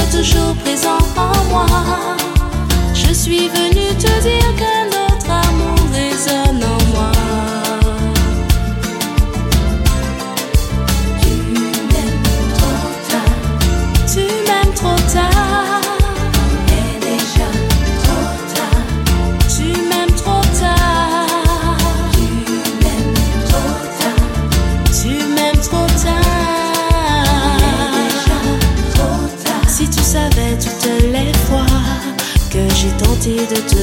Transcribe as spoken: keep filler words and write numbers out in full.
toujours présent en moi. Je suis venue te dire qu'un autre amour résonne en moi. Tu m'aimes trop tard. Tu m'aimes trop tard. Et déjà trop tard. Tu m'aimes trop tard. Tu m'aimes trop tard. Tu m'aimes trop tard. Et déjà trop tard. Si tu savais toutes les fois que j'ai tenté de te